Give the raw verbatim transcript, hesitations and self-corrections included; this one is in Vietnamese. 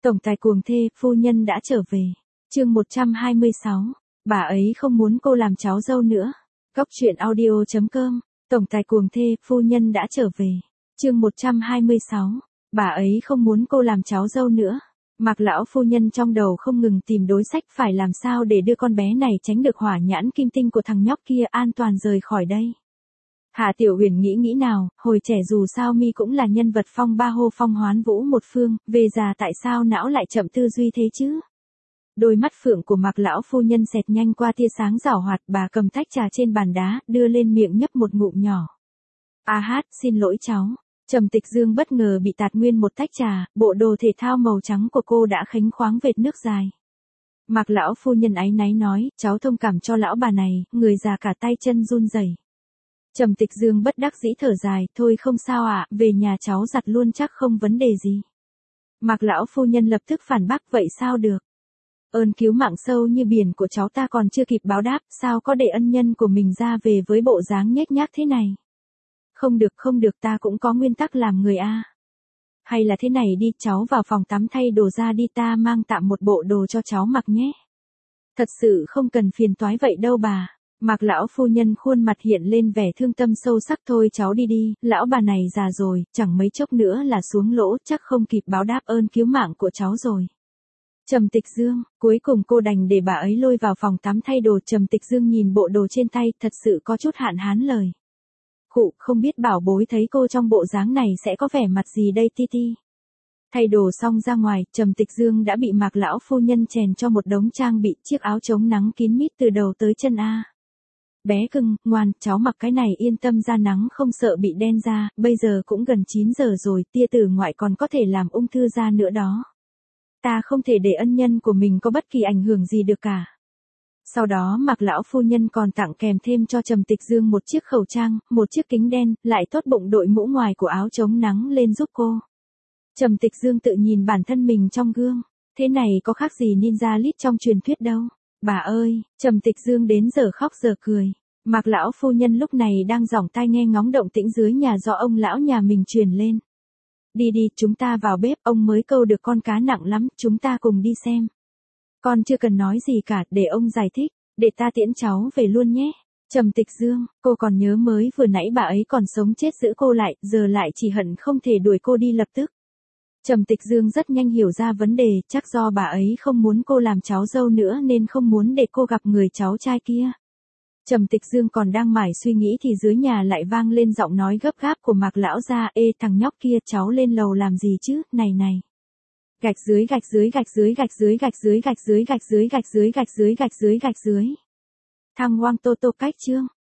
Tổng tài cuồng thê, phu nhân đã trở về. Chương một trăm hai mươi sáu. Bà ấy không muốn cô làm cháu dâu nữa. Góc truyện audio chấm com. Tổng tài cuồng thê, phu nhân đã trở về. Chương một trăm hai mươi sáu. Bà ấy không muốn cô làm cháu dâu nữa. Mạc lão phu nhân trong đầu không ngừng tìm đối sách phải làm sao để đưa con bé này tránh được hỏa nhãn kim tinh của thằng nhóc kia, an toàn rời khỏi đây. Hạ Tiểu Huyền nghĩ nghĩ nào, hồi trẻ dù sao mi cũng là nhân vật phong ba hô phong hoán vũ một phương, về già tại sao não lại chậm tư duy thế chứ? Đôi mắt phượng của Mạc lão phu nhân xẹt nhanh qua tia sáng giảo hoạt, bà cầm tách trà trên bàn đá, đưa lên miệng nhấp một ngụm nhỏ. A hát, xin lỗi cháu. Trầm Tịch Dương bất ngờ bị tạt nguyên một tách trà, bộ đồ thể thao màu trắng của cô đã khánh khoáng vệt nước dài. Mạc lão phu nhân áy náy nói, cháu thông cảm cho lão bà này, người già cả tay chân run rẩy. Trầm Tịch Dương bất đắc dĩ thở dài, thôi không sao ạ, à, về nhà cháu giặt luôn chắc không vấn đề gì. Mạc lão phu nhân lập tức phản bác, vậy sao được? Ơn cứu mạng sâu như biển của cháu ta còn chưa kịp báo đáp, sao có để ân nhân của mình ra về với bộ dáng nhếch nhác thế này? Không được không được, ta cũng có nguyên tắc làm người a. Hay là thế này đi, cháu vào phòng tắm thay đồ ra đi, ta mang tạm một bộ đồ cho cháu mặc nhé. Thật sự không cần phiền toái vậy đâu bà. Mạc lão phu nhân khuôn mặt hiện lên vẻ thương tâm sâu sắc, thôi cháu đi đi, lão bà này già rồi, chẳng mấy chốc nữa là xuống lỗ, chắc không kịp báo đáp ơn cứu mạng của cháu rồi. Trầm Tịch Dương, cuối cùng cô đành để bà ấy lôi vào phòng tắm thay đồ. Trầm Tịch Dương nhìn bộ đồ trên tay, thật sự có chút hạn hán lời. Khụ, không biết bảo bối thấy cô trong bộ dáng này sẽ có vẻ mặt gì đây ti ti. Thay đồ xong ra ngoài, Trầm Tịch Dương đã bị Mạc lão phu nhân chèn cho một đống trang bị, chiếc áo chống nắng kín mít từ đầu tới chân a. Bé cưng, ngoan, cháu mặc cái này yên tâm ra nắng không sợ bị đen da, bây giờ cũng gần chín giờ rồi, tia tử ngoại còn có thể làm ung thư da nữa đó. Ta không thể để ân nhân của mình có bất kỳ ảnh hưởng gì được cả. Sau đó Mạc lão phu nhân còn tặng kèm thêm cho Trầm Tịch Dương một chiếc khẩu trang, một chiếc kính đen, lại tốt bụng đội mũ ngoài của áo chống nắng lên giúp cô. Trầm Tịch Dương tự nhìn bản thân mình trong gương, thế này có khác gì ninja lít trong truyền thuyết đâu. Bà ơi, Trầm Tịch Dương đến giờ khóc giờ cười. Mạc lão phu nhân lúc này đang giỏng tai nghe ngóng động tĩnh dưới nhà do ông lão nhà mình truyền lên. Đi đi, chúng ta vào bếp, ông mới câu được con cá nặng lắm, chúng ta cùng đi xem. Con chưa cần nói gì cả, để ông giải thích, để ta tiễn cháu về luôn nhé. Trầm Tịch Dương, cô còn nhớ mới vừa nãy bà ấy còn sống chết giữ cô lại, giờ lại chỉ hận không thể đuổi cô đi lập tức. Trầm Tịch Dương rất nhanh hiểu ra vấn đề, chắc do bà ấy không muốn cô làm cháu dâu nữa nên không muốn để cô gặp người cháu trai kia. Trầm Tịch Dương còn đang mải suy nghĩ thì dưới nhà lại vang lên giọng nói gấp gáp của Mạc lão gia, ê thằng nhóc kia, cháu lên lầu làm gì chứ, này này. Gạch dưới gạch dưới gạch dưới gạch dưới gạch dưới gạch dưới gạch dưới gạch dưới gạch dưới gạch dưới gạch dưới. Thằng Hoang Tô Tô cách chương.